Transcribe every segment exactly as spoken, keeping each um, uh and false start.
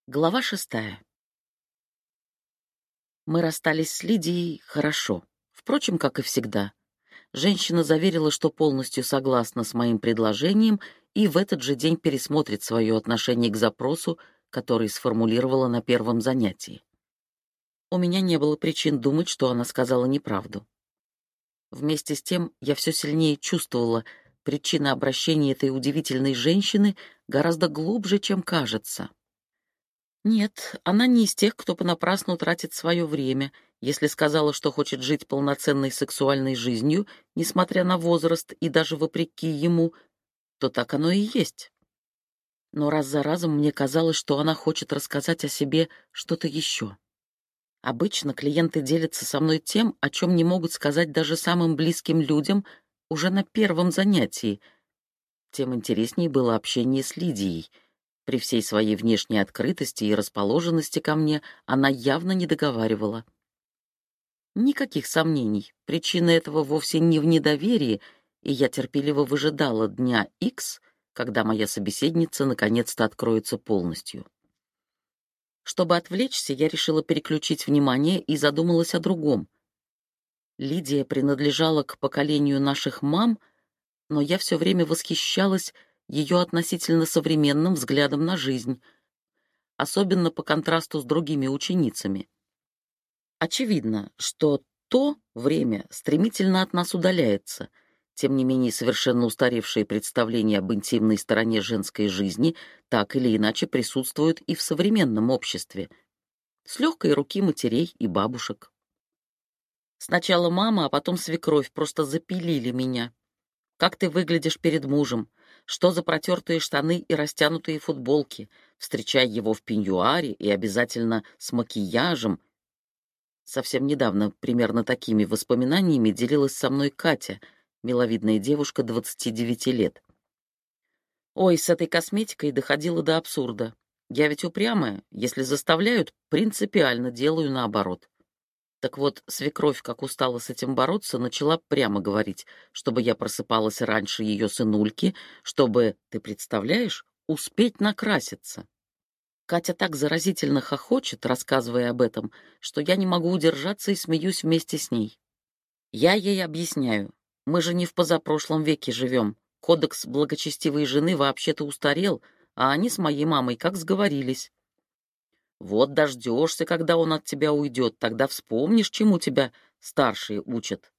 Глава шестая. Мы расстались с Лидией хорошо. Впрочем, как и всегда. Женщина заверила, что полностью согласна с моим предложением и в этот же день пересмотрит свое отношение к запросу, который сформулировала на первом занятии. У меня не было причин думать, что она сказала неправду. Вместе с тем я все сильнее чувствовала, причина обращения этой удивительной женщины гораздо глубже, чем кажется. Нет, она не из тех, кто понапрасну тратит свое время, если сказала, что хочет жить полноценной сексуальной жизнью, несмотря на возраст и даже вопреки ему, то так оно и есть. Но раз за разом мне казалось, что она хочет рассказать о себе что-то еще. Обычно клиенты делятся со мной тем, о чем не могут сказать даже самым близким людям уже на первом занятии. Тем интереснее было общение с Лидией. При всей своей внешней открытости и расположенности ко мне она явно не договаривала. Никаких сомнений, причина этого вовсе не в недоверии, и я терпеливо выжидала дня Икс, когда моя собеседница наконец-то откроется полностью. Чтобы отвлечься, я решила переключить внимание и задумалась о другом. Лидия принадлежала к поколению наших мам, но я все время восхищалась ее относительно современным взглядом на жизнь, особенно по контрасту с другими ученицами. Очевидно, что то время стремительно от нас удаляется. Тем не менее, совершенно устаревшие представления об интимной стороне женской жизни так или иначе присутствуют и в современном обществе, с легкой руки матерей и бабушек. Сначала мама, а потом свекровь просто запилили меня. Как ты выглядишь перед мужем? Что за протертые штаны и растянутые футболки? Встречай его в пеньюаре и обязательно с макияжем. Совсем недавно примерно такими воспоминаниями делилась со мной Катя, миловидная девушка двадцати девяти лет. Ой, с этой косметикой доходило до абсурда. Я ведь упрямая, если заставляют, принципиально делаю наоборот. Так вот, свекровь, как устала с этим бороться, начала прямо говорить, чтобы я просыпалась раньше ее сынульки, чтобы, ты представляешь, успеть накраситься. Катя так заразительно хохочет, рассказывая об этом, что я не могу удержаться и смеюсь вместе с ней. Я ей объясняю, мы же не в позапрошлом веке живем, кодекс благочестивой жены вообще-то устарел, а они с моей мамой как сговорились. Вот дождешься, когда он от тебя уйдет, тогда вспомнишь, чему тебя старшие учат.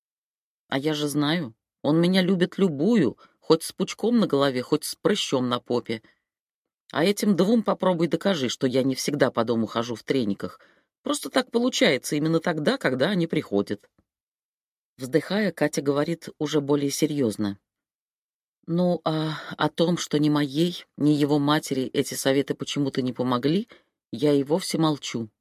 А я же знаю, он меня любит любую, хоть с пучком на голове, хоть с прыщом на попе. А этим двум попробуй докажи, что я не всегда по дому хожу в трениках. Просто так получается именно тогда, когда они приходят. Вздыхая, Катя говорит уже более серьезно. Ну, а о том, что ни моей, ни его матери эти советы почему-то не помогли, я и вовсе молчу.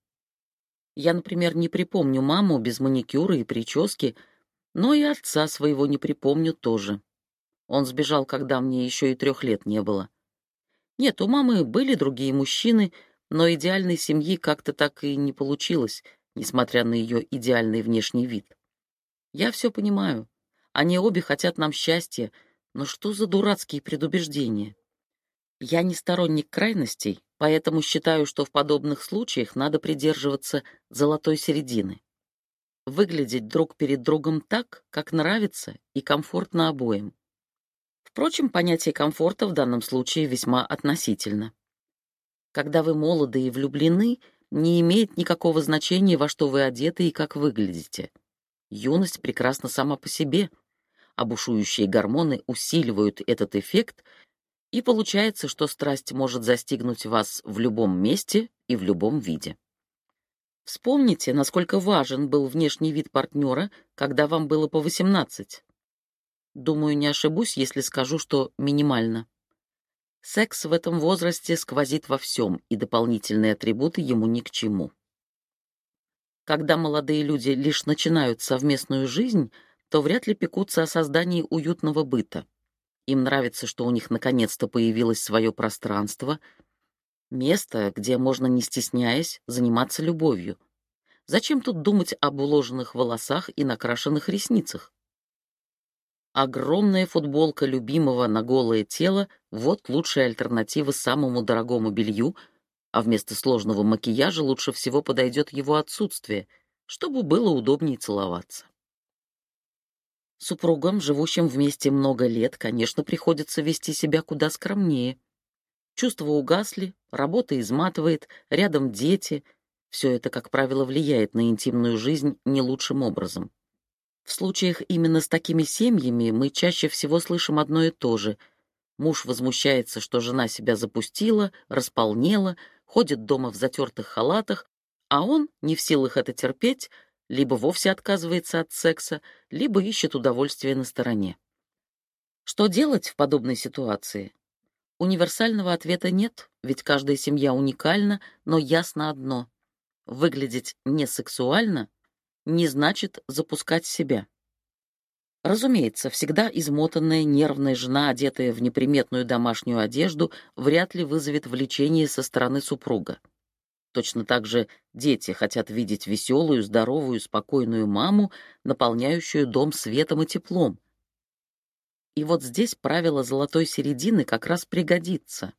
Я, например, не припомню маму без маникюра и прически, но и отца своего не припомню тоже. Он сбежал, когда мне еще и трех лет не было. Нет, у мамы были другие мужчины, но идеальной семьи как-то так и не получилось, несмотря на ее идеальный внешний вид. Я все понимаю. Они обе хотят нам счастья, но что за дурацкие предубеждения? Я не сторонник крайностей, поэтому считаю, что в подобных случаях надо придерживаться золотой середины. Выглядеть друг перед другом так, как нравится и комфортно обоим. Впрочем, понятие комфорта в данном случае весьма относительно. Когда вы молоды и влюблены, не имеет никакого значения, во что вы одеты и как выглядите. Юность прекрасна сама по себе, а бушующие гормоны усиливают этот эффект, и получается, что страсть может застигнуть вас в любом месте и в любом виде. Вспомните, насколько важен был внешний вид партнера, когда вам было по восемнадцать. Думаю, не ошибусь, если скажу, что минимально. Секс в этом возрасте сквозит во всем, и дополнительные атрибуты ему ни к чему. Когда молодые люди лишь начинают совместную жизнь, то вряд ли пекутся о создании уютного быта. Им нравится, что у них наконец-то появилось свое пространство, место, где можно, не стесняясь, заниматься любовью. Зачем тут думать об уложенных волосах и накрашенных ресницах? Огромная футболка любимого на голое тело — вот лучшая альтернатива самому дорогому белью, а вместо сложного макияжа лучше всего подойдет его отсутствие, чтобы было удобнее целоваться. Супругам, живущим вместе много лет, конечно, приходится вести себя куда скромнее. Чувства угасли, работа изматывает, рядом дети. Все это, как правило, влияет на интимную жизнь не лучшим образом. В случаях именно с такими семьями мы чаще всего слышим одно и то же. Муж возмущается, что жена себя запустила, располнела, ходит дома в затертых халатах, а он, не в силах это терпеть, либо вовсе отказывается от секса, либо ищет удовольствие на стороне. Что делать в подобной ситуации? Универсального ответа нет, ведь каждая семья уникальна, но ясно одно: выглядеть несексуально не значит запускать себя. Разумеется, всегда измотанная, нервная жена, одетая в неприметную домашнюю одежду, вряд ли вызовет влечение со стороны супруга. Точно так же дети хотят видеть веселую, здоровую, спокойную маму, наполняющую дом светом и теплом. И вот здесь правило золотой середины как раз пригодится.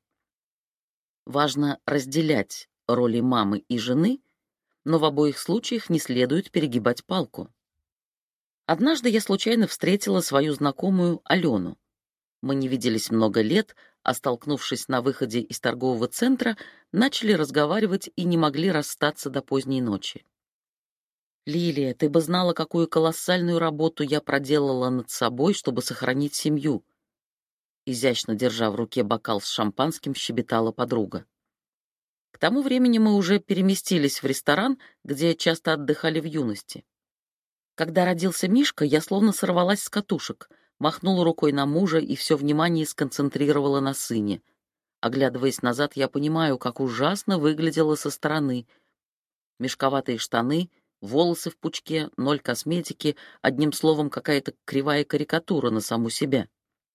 Важно разделять роли мамы и жены, но в обоих случаях не следует перегибать палку. Однажды я случайно встретила свою знакомую Алену. Мы не виделись много лет, а, столкнувшись на выходе из торгового центра, начали разговаривать и не могли расстаться до поздней ночи. «Лилия, ты бы знала, какую колоссальную работу я проделала над собой, чтобы сохранить семью», изящно держа в руке бокал с шампанским, щебетала подруга. К тому времени мы уже переместились в ресторан, где часто отдыхали в юности. Когда родился Мишка, я словно сорвалась с катушек, махнула рукой на мужа и все внимание сконцентрировала на сыне. Оглядываясь назад, я понимаю, как ужасно выглядела со стороны. Мешковатые штаны, волосы в пучке, ноль косметики, одним словом, какая-то кривая карикатура на саму себя.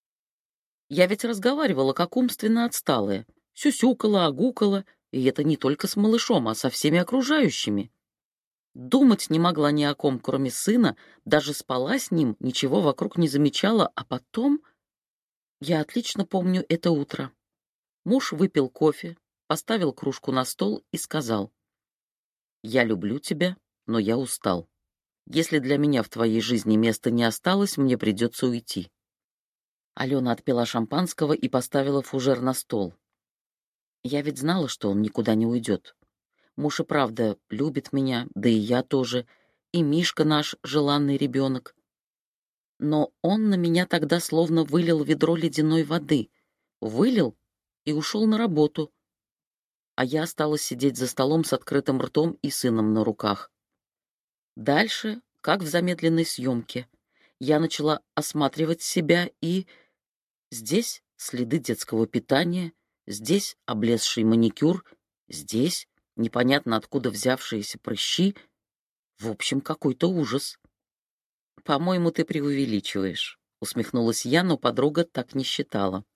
Я ведь разговаривала как умственно отсталая, сюсюкала, огукала, и это не только с малышом, а со всеми окружающими. Думать не могла ни о ком, кроме сына, даже спала с ним, ничего вокруг не замечала, а потом... Я отлично помню это утро. Муж выпил кофе, поставил кружку на стол и сказал: «Я люблю тебя, но я устал. Если для меня в твоей жизни места не осталось, мне придется уйти». Алена отпила шампанского и поставила фужер на стол. Я ведь знала, что он никуда не уйдет. Муж и правда любит меня, да и я тоже, и Мишка наш желанный ребенок. Но он на меня тогда словно вылил ведро ледяной воды. Вылил и ушел на работу. А я осталась сидеть за столом с открытым ртом и сыном на руках. Дальше, как в замедленной съемке, я начала осматривать себя, и... Здесь следы детского питания, здесь облезший маникюр, здесь непонятно откуда взявшиеся прыщи. В общем, какой-то ужас. «По-моему, ты преувеличиваешь», — усмехнулась я, но подруга так не считала.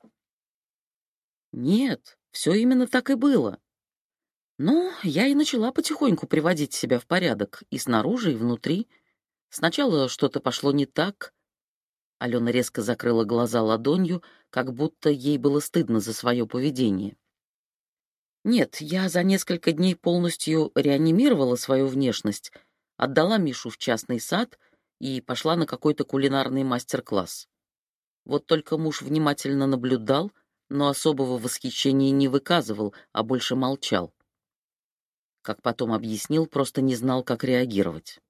«Нет, все именно так и было. Ну, я и начала потихоньку приводить себя в порядок и снаружи, и внутри. Сначала что-то пошло не так». Алена резко закрыла глаза ладонью, как будто ей было стыдно за свое поведение. Нет, я за несколько дней полностью реанимировала свою внешность, отдала Мишу в частный сад и пошла на какой-то кулинарный мастер-класс. Вот только муж внимательно наблюдал, но особого восхищения не выказывал, а больше молчал. Как потом объяснил, просто не знал, как реагировать.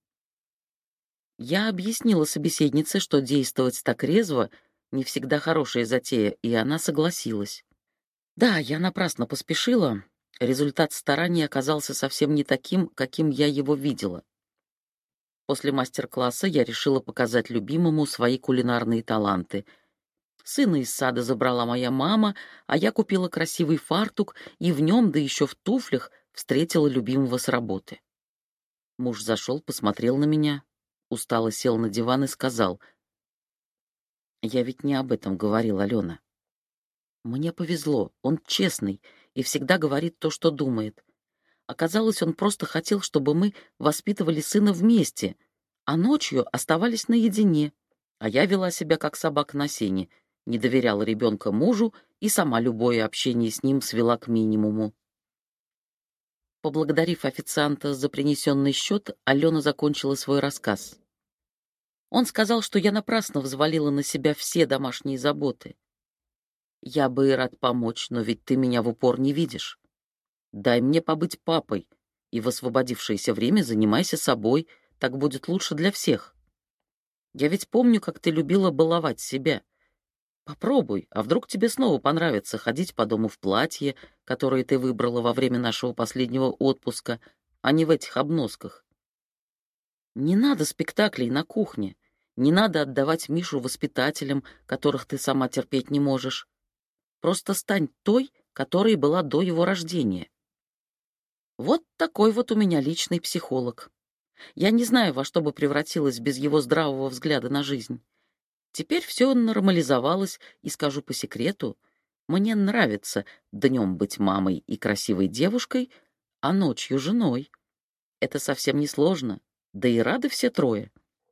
Я объяснила собеседнице, что действовать так резво не всегда хорошая затея, и она согласилась. Да, я напрасно поспешила. Результат стараний оказался совсем не таким, каким я его видела. После мастер-класса я решила показать любимому свои кулинарные таланты. Сына из сада забрала моя мама, а я купила красивый фартук и в нем, да еще в туфлях, встретила любимого с работы. Муж зашел, посмотрел на меня, устало сел на диван и сказал: «Я ведь не об этом говорил, Алена. Мне повезло, он честный и всегда говорит то, что думает. Оказалось, он просто хотел, чтобы мы воспитывали сына вместе, а ночью оставались наедине, а я вела себя как собака на сене, не доверяла ребенка мужу и сама любое общение с ним свела к минимуму». Поблагодарив официанта за принесенный счет, Алена закончила свой рассказ. Он сказал, что я напрасно взвалила на себя все домашние заботы. Я бы и рад помочь, но ведь ты меня в упор не видишь. Дай мне побыть папой, и в освободившееся время занимайся собой, так будет лучше для всех. Я ведь помню, как ты любила баловать себя. Попробуй, а вдруг тебе снова понравится ходить по дому в платье, которое ты выбрала во время нашего последнего отпуска, а не в этих обносках. Не надо спектаклей на кухне, не надо отдавать Мишу воспитателям, которых ты сама терпеть не можешь. Просто стань той, которой была до его рождения. Вот такой вот у меня личный психолог. Я не знаю, во что бы превратилась без его здравого взгляда на жизнь. Теперь все нормализовалось, и скажу по секрету, мне нравится днем быть мамой и красивой девушкой, а ночью женой. Это совсем не сложно, да и рады все трое.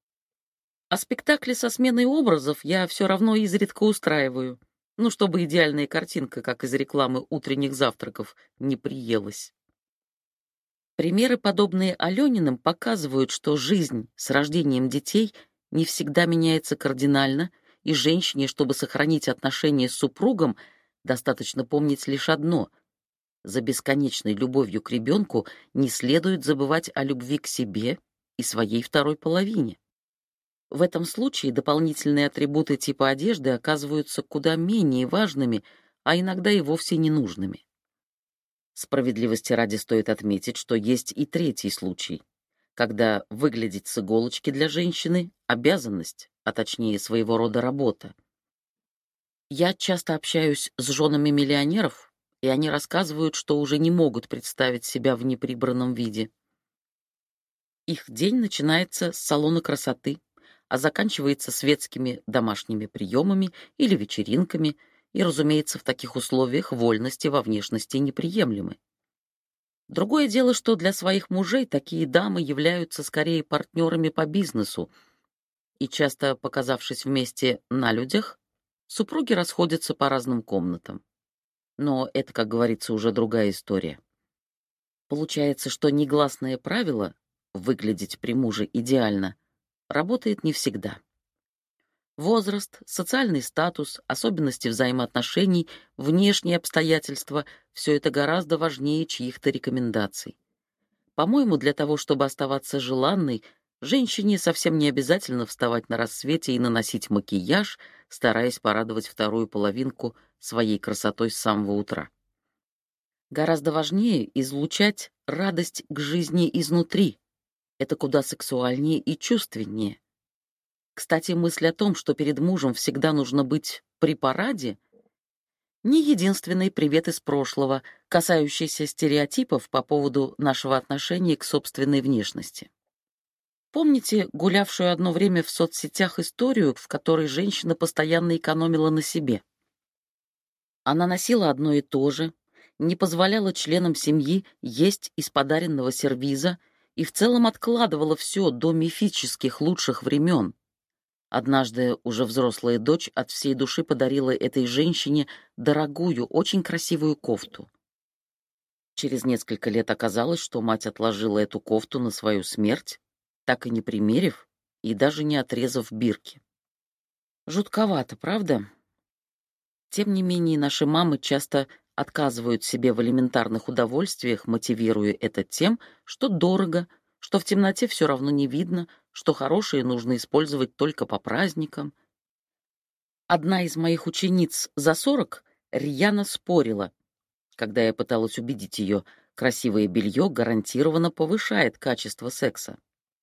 А спектакли со сменой образов я все равно изредка устраиваю, ну, чтобы идеальная картинка, как из рекламы утренних завтраков, не приелась. Примеры, подобные Алёниным, показывают, что жизнь с рождением детей не всегда меняется кардинально, и женщине, чтобы сохранить отношения с супругом, достаточно помнить лишь одно: за бесконечной любовью к ребенку не следует забывать о любви к себе и своей второй половине. В этом случае дополнительные атрибуты типа одежды оказываются куда менее важными, а иногда и вовсе ненужными. Справедливости ради стоит отметить, что есть и третий случай, когда выглядеть с иголочки для женщины — обязанность, а точнее своего рода работа. Я часто общаюсь с женами миллионеров, и они рассказывают, что уже не могут представить себя в неприбранном виде. Их день начинается с салона красоты, а заканчивается светскими домашними приемами или вечеринками, и, разумеется, в таких условиях вольности во внешности неприемлемы. Другое дело, что для своих мужей такие дамы являются скорее партнерами по бизнесу, и часто, показавшись вместе на людях, супруги расходятся по разным комнатам. Но это, как говорится, уже другая история. Получается, что негласное правило «выглядеть при муже идеально» работает не всегда. Возраст, социальный статус, особенности взаимоотношений, внешние обстоятельства — все это гораздо важнее чьих-то рекомендаций. По-моему, для того, чтобы оставаться желанной, женщине совсем не обязательно вставать на рассвете и наносить макияж, стараясь порадовать вторую половинку своей красотой с самого утра. Гораздо важнее излучать радость к жизни изнутри. Это куда сексуальнее и чувственнее. Кстати, мысль о том, что перед мужем всегда нужно быть при параде, не единственный привет из прошлого, касающийся стереотипов по поводу нашего отношения к собственной внешности. Помните гулявшую одно время в соцсетях историю, в которой женщина постоянно экономила на себе? Она носила одно и то же, не позволяла членам семьи есть из подаренного сервиза и в целом откладывала все до мифических лучших времен. Однажды уже взрослая дочь от всей души подарила этой женщине дорогую, очень красивую кофту. Через несколько лет оказалось, что мать отложила эту кофту на свою смерть, так и не примерив и даже не отрезав бирки. Жутковато, правда? Тем не менее, наши мамы часто отказывают себе в элементарных удовольствиях, мотивируя это тем, что дорого, что в темноте все равно не видно, что хорошее нужно использовать только по праздникам. Одна из моих учениц за сорок рьяно спорила, когда я пыталась убедить ее, красивое белье гарантированно повышает качество секса.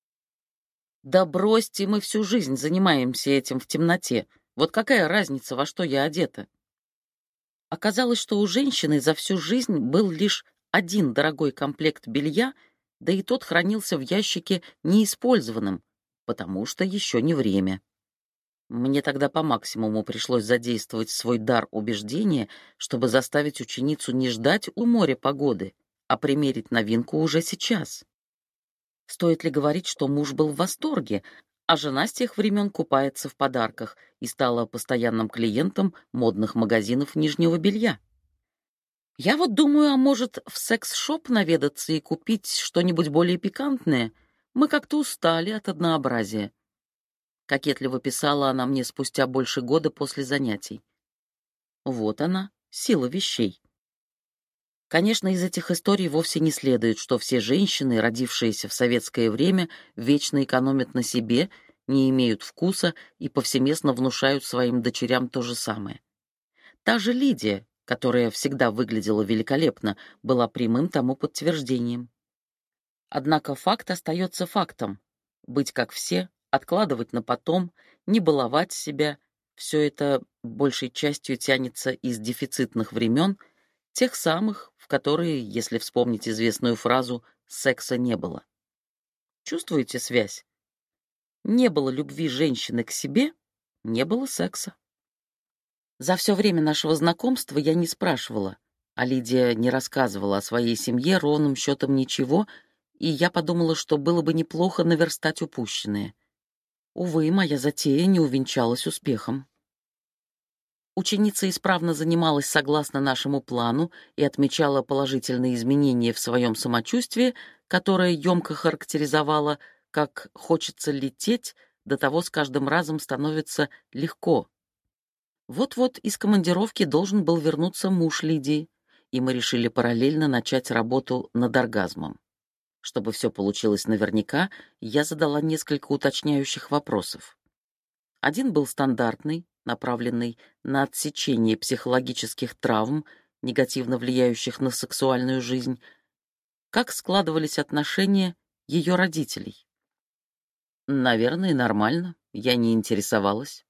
«Да бросьте, мы всю жизнь занимаемся этим в темноте. Вот какая разница, во что я одета?» Оказалось, что у женщины за всю жизнь был лишь один дорогой комплект белья, да и тот хранился в ящике неиспользованным, потому что еще не время. Мне тогда по максимуму пришлось задействовать свой дар убеждения, чтобы заставить ученицу не ждать у моря погоды, а примерить новинку уже сейчас. Стоит ли говорить, что муж был в восторге, а жена с тех времен купается в подарках и стала постоянным клиентом модных магазинов нижнего белья? Я вот думаю, а может, в секс-шоп наведаться и купить что-нибудь более пикантное? Мы как-то устали от однообразия. Кокетливо писала она мне спустя больше года после занятий. Вот она, сила вещей. Конечно, из этих историй вовсе не следует, что все женщины, родившиеся в советское время, вечно экономят на себе, не имеют вкуса и повсеместно внушают своим дочерям то же самое. Та же Лидия, которая всегда выглядела великолепно, была прямым тому подтверждением. Однако факт остается фактом. Быть как все, откладывать на потом, не баловать себя — все это большей частью тянется из дефицитных времен, тех самых, в которые, если вспомнить известную фразу, секса не было. Чувствуете связь? Не было любви женщины к себе, не было секса. За все время нашего знакомства я не спрашивала, а Лидия не рассказывала о своей семье ровным счетом ничего, и я подумала, что было бы неплохо наверстать упущенное. Увы, моя затея не увенчалась успехом. Ученица исправно занималась согласно нашему плану и отмечала положительные изменения в своем самочувствии, которое емко характеризовала как «хочется лететь», до того с каждым разом становится легко. Вот-вот из командировки должен был вернуться муж Лидии, и мы решили параллельно начать работу над оргазмом. Чтобы все получилось наверняка, я задала несколько уточняющих вопросов. Один был стандартный, направленный на отсечение психологических травм, негативно влияющих на сексуальную жизнь. Как складывались отношения ее родителей? Наверное, нормально, я не интересовалась.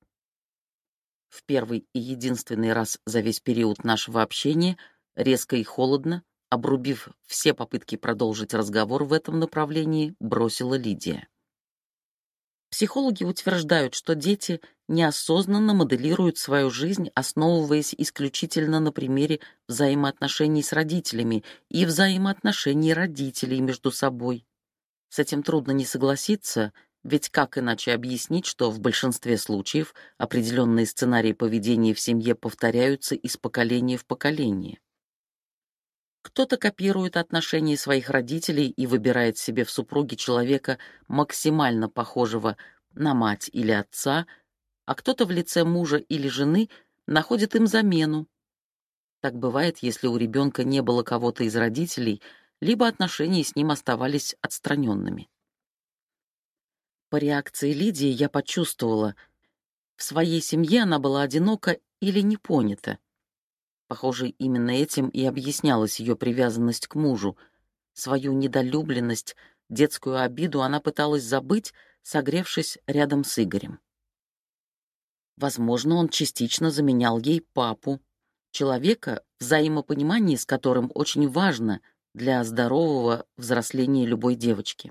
В первый и единственный раз за весь период нашего общения, резко и холодно, обрубив все попытки продолжить разговор в этом направлении, бросила Лидия. Психологи утверждают, что дети неосознанно моделируют свою жизнь, основываясь исключительно на примере взаимоотношений с родителями и взаимоотношений родителей между собой. С этим трудно не согласиться, ведь как иначе объяснить, что в большинстве случаев определенные сценарии поведения в семье повторяются из поколения в поколение? Кто-то копирует отношения своих родителей и выбирает себе в супруге человека, максимально похожего на мать или отца, а кто-то в лице мужа или жены находит им замену. Так бывает, если у ребенка не было кого-то из родителей, либо отношения с ним оставались отстраненными. По реакции Лидии я почувствовала, в своей семье она была одинока или не понята. Похоже, именно этим и объяснялась ее привязанность к мужу. Свою недолюбленность, детскую обиду она пыталась забыть, согревшись рядом с Игорем. Возможно, он частично заменял ей папу, человека, взаимопонимание с которым очень важно для здорового взросления любой девочки.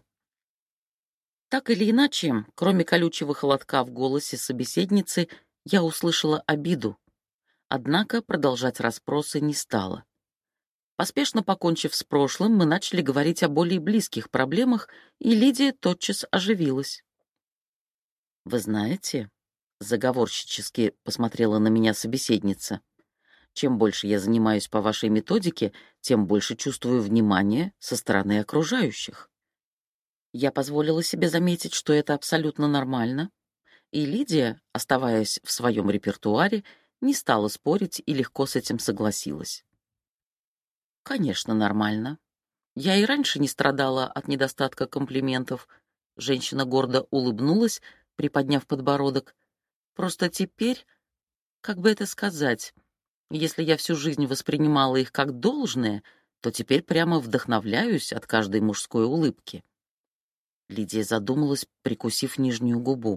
Так или иначе, кроме колючего холодка в голосе собеседницы, я услышала обиду. Однако продолжать расспросы не стала. Поспешно покончив с прошлым, мы начали говорить о более близких проблемах, и Лидия тотчас оживилась. «Вы знаете», — заговорщически посмотрела на меня собеседница, «чем больше я занимаюсь по вашей методике, тем больше чувствую внимания со стороны окружающих». Я позволила себе заметить, что это абсолютно нормально, и Лидия, оставаясь в своем репертуаре, не стала спорить и легко с этим согласилась. «Конечно, нормально. Я и раньше не страдала от недостатка комплиментов». Женщина гордо улыбнулась, приподняв подбородок. «Просто теперь, как бы это сказать, если я всю жизнь воспринимала их как должное, то теперь прямо вдохновляюсь от каждой мужской улыбки». Лидия задумалась, прикусив нижнюю губу.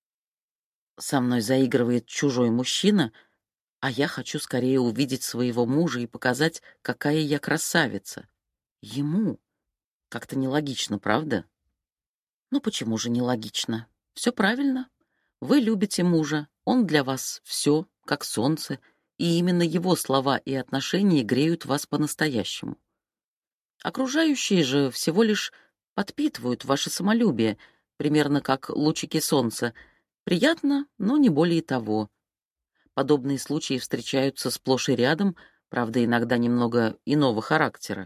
«Со мной заигрывает чужой мужчина, а я хочу скорее увидеть своего мужа и показать, какая я красавица. Ему. Как-то нелогично, правда?» «Ну почему же нелогично? Все правильно. Вы любите мужа, он для вас все, как солнце, и именно его слова и отношения греют вас по-настоящему. Окружающие же всего лишь подпитывают ваше самолюбие, примерно как лучики солнца. Приятно, но не более того. Подобные случаи встречаются сплошь и рядом, правда, иногда немного иного характера.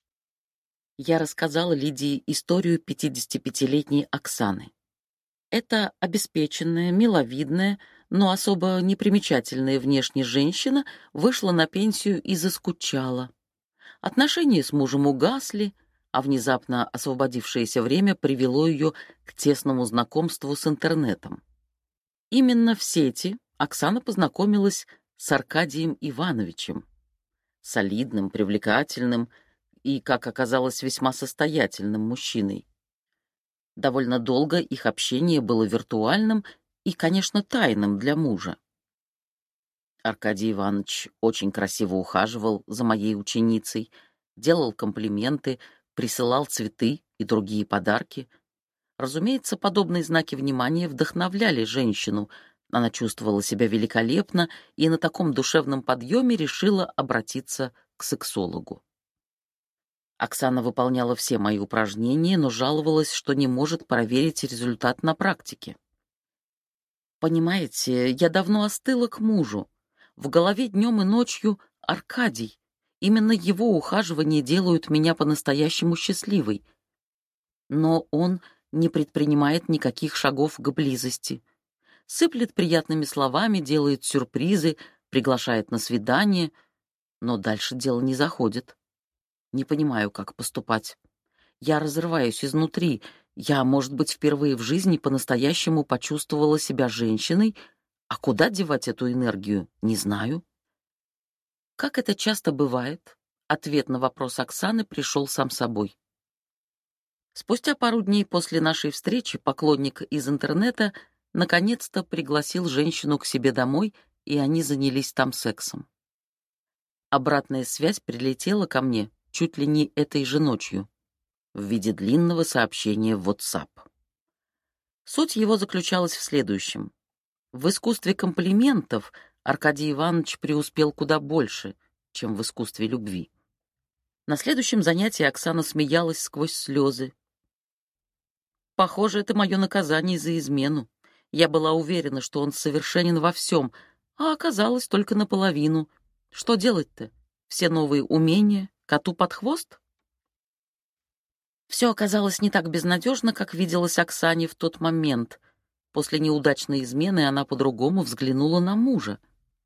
Я рассказала Лидии историю пятидесятипятилетней Оксаны. Эта обеспеченная, миловидная, но особо непримечательная внешне женщина вышла на пенсию и заскучала. Отношения с мужем угасли, а внезапно освободившееся время привело ее к тесному знакомству с интернетом. Именно в сети Оксана познакомилась с Аркадием Ивановичем, солидным, привлекательным и, как оказалось, весьма состоятельным мужчиной. Довольно долго их общение было виртуальным и, конечно, тайным для мужа. Аркадий Иванович очень красиво ухаживал за моей ученицей, делал комплименты, присылал цветы и другие подарки. Разумеется, подобные знаки внимания вдохновляли женщину. Она чувствовала себя великолепно и на таком душевном подъеме решила обратиться к сексологу. Оксана выполняла все мои упражнения, но жаловалась, что не может проверить результат на практике. «Понимаете, я давно остыла к мужу. В голове днем и ночью Аркадий. Именно его ухаживания делают меня по-настоящему счастливой. Но он не предпринимает никаких шагов к близости. Сыплет приятными словами, делает сюрпризы, приглашает на свидание, но дальше дело не заходит. Не понимаю, как поступать. Я разрываюсь изнутри. Я, может быть, впервые в жизни по-настоящему почувствовала себя женщиной, а куда девать эту энергию, не знаю». Как это часто бывает, ответ на вопрос Оксаны пришел сам собой. Спустя пару дней после нашей встречи поклонник из интернета наконец-то пригласил женщину к себе домой, и они занялись там сексом. Обратная связь прилетела ко мне чуть ли не этой же ночью в виде длинного сообщения в WhatsApp. Суть его заключалась в следующем. В искусстве комплиментов Аркадий Иванович преуспел куда больше, чем в искусстве любви. На следующем занятии Оксана смеялась сквозь слезы. «Похоже, это мое наказание за измену. Я была уверена, что он совершенен во всем, а оказалось только наполовину. Что делать-то? Все новые умения коту под хвост?» Все оказалось не так безнадежно, как виделось Оксане в тот момент. После неудачной измены она по-другому взглянула на мужа.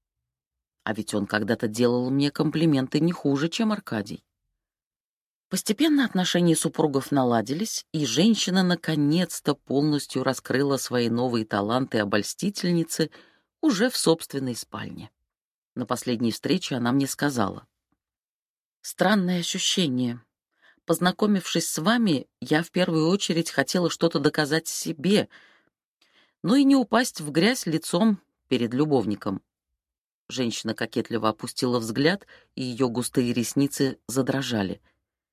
А ведь он когда-то делал мне комплименты не хуже, чем Аркадий. Постепенно отношения супругов наладились, и женщина наконец-то полностью раскрыла свои новые таланты обольстительницы уже в собственной спальне. На последней встрече она мне сказала: «Странное ощущение. Познакомившись с вами, я в первую очередь хотела что-то доказать себе, но и не упасть в грязь лицом перед любовником». Женщина кокетливо опустила взгляд, и ее густые ресницы задрожали.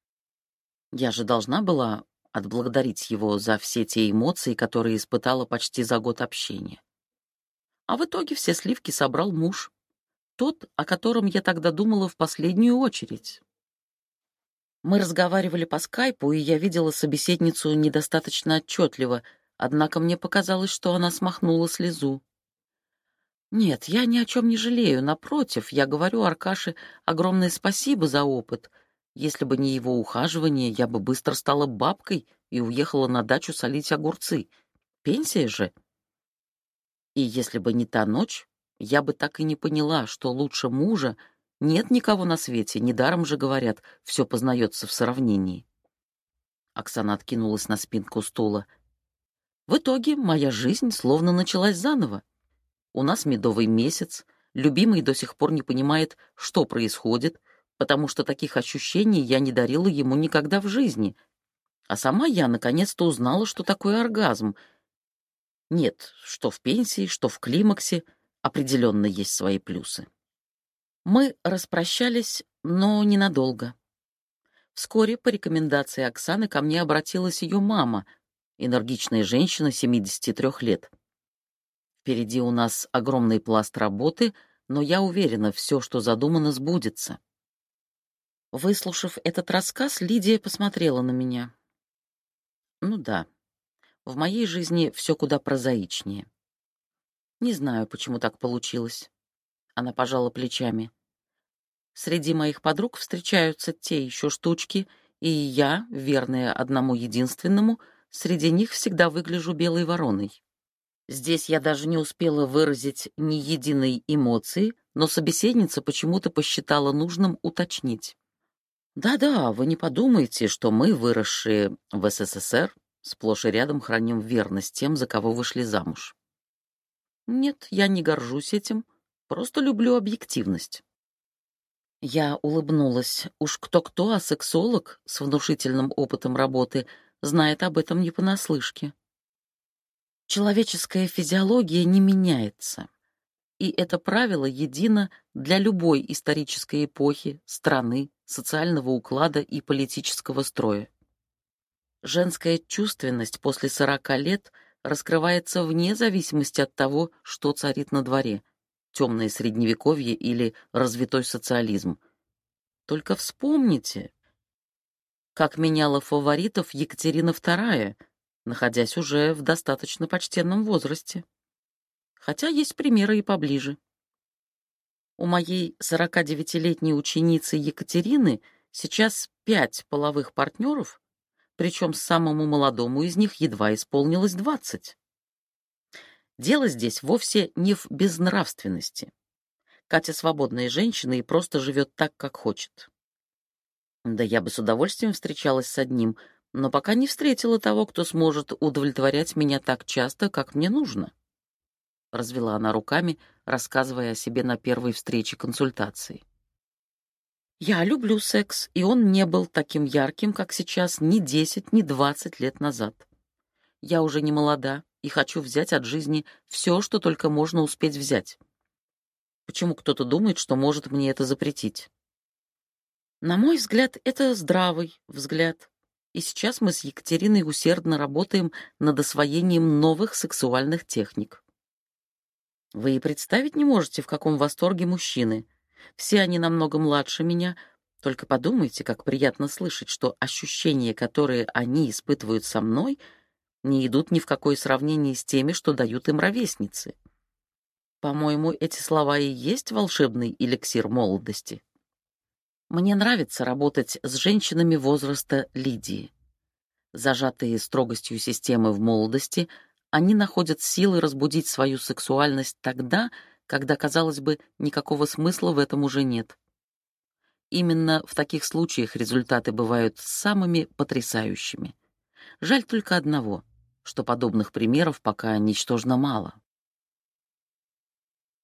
Я же должна была отблагодарить его за все те эмоции, которые испытала почти за год общения. А в итоге все сливки собрал муж, тот, о котором я тогда думала в последнюю очередь. Мы разговаривали по скайпу, и я видела собеседницу недостаточно отчетливо, однако мне показалось, что она смахнула слезу. Нет, я ни о чем не жалею, напротив, я говорю Аркаше огромное спасибо за опыт. Если бы не его ухаживание, я бы быстро стала бабкой и уехала на дачу солить огурцы. Пенсия же. И если бы не та ночь, я бы так и не поняла, что лучше мужа нет никого на свете, недаром же говорят, все познается в сравнении. Оксана откинулась на спинку стула. В итоге моя жизнь словно началась заново. У нас медовый месяц, любимый до сих пор не понимает, что происходит, потому что таких ощущений я не дарила ему никогда в жизни. А сама я наконец-то узнала, что такое оргазм. Нет, что в пенсии, что в климаксе, определенно есть свои плюсы. Мы распрощались, но ненадолго. Вскоре по рекомендации Оксаны ко мне обратилась ее мама, энергичная женщина семидесяти трёх лет. Впереди у нас огромный пласт работы, но я уверена, все, что задумано, сбудется. Выслушав этот рассказ, Лидия посмотрела на меня. Ну да, в моей жизни все куда прозаичнее. Не знаю, почему так получилось. Она пожала плечами. Среди моих подруг встречаются те еще штучки, и я, верная одному единственному, среди них всегда выгляжу белой вороной. Здесь я даже не успела выразить ни единой эмоции, но собеседница почему-то посчитала нужным уточнить. «Да-да, вы не подумайте, что мы, выросшие в СССР, сплошь и рядом храним верность тем, за кого вышли замуж. Нет, я не горжусь этим, просто люблю объективность». Я улыбнулась. Уж кто-кто, а сексолог с внушительным опытом работы знает об этом не понаслышке. Человеческая физиология не меняется, и это правило едино для любой исторической эпохи, страны, социального уклада и политического строя. Женская чувственность после сорока лет раскрывается вне зависимости от того, что царит на дворе — темное средневековье или развитой социализм. Только вспомните, как меняла фаворитов Екатерина вторая, находясь уже в достаточно почтенном возрасте. Хотя есть примеры и поближе. У моей сорокадевятилетней ученицы Екатерины сейчас пять половых партнеров, причем самому молодому из них едва исполнилось двадцать. Дело здесь вовсе не в безнравственности. Катя свободная женщина и просто живет так, как хочет. Да я бы с удовольствием встречалась с одним, но пока не встретила того, кто сможет удовлетворять меня так часто, как мне нужно. Развела она руками, рассказывая о себе на первой встрече консультации. Я люблю секс, и он не был таким ярким, как сейчас, ни десять, ни двадцать лет назад. Я уже не молода и хочу взять от жизни все, что только можно успеть взять. Почему кто-то думает, что может мне это запретить? На мой взгляд, это здравый взгляд. И сейчас мы с Екатериной усердно работаем над освоением новых сексуальных техник. Вы и представить не можете, в каком восторге мужчины. Все они намного младше меня. Только подумайте, как приятно слышать, что ощущения, которые они испытывают со мной, не идут ни в какое сравнение с теми, что дают им ровесницы. По-моему, эти слова и есть волшебный эликсир молодости. Мне нравится работать с женщинами возраста Лидии. Зажатые строгостью системы в молодости, они находят силы разбудить свою сексуальность тогда, когда, казалось бы, никакого смысла в этом уже нет. Именно в таких случаях результаты бывают самыми потрясающими. Жаль только одного, что подобных примеров пока ничтожно мало.